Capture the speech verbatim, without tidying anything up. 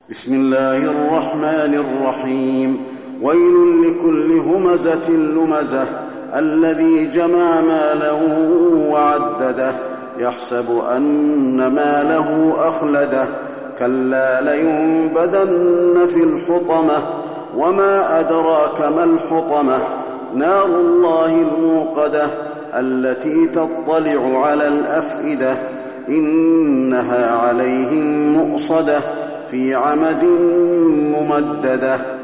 بسم الله الرحمن الرحيم. ويل لكل همزة لمزة الذي جمع مالا وعدده يحسب أن ماله أخلده كلا لينبذن في الحطمة وما أدراك ما الحطمة نار الله الموقدة التي تطلع على الأفئدة إنها عليهم مؤصدة في عمد ممددة.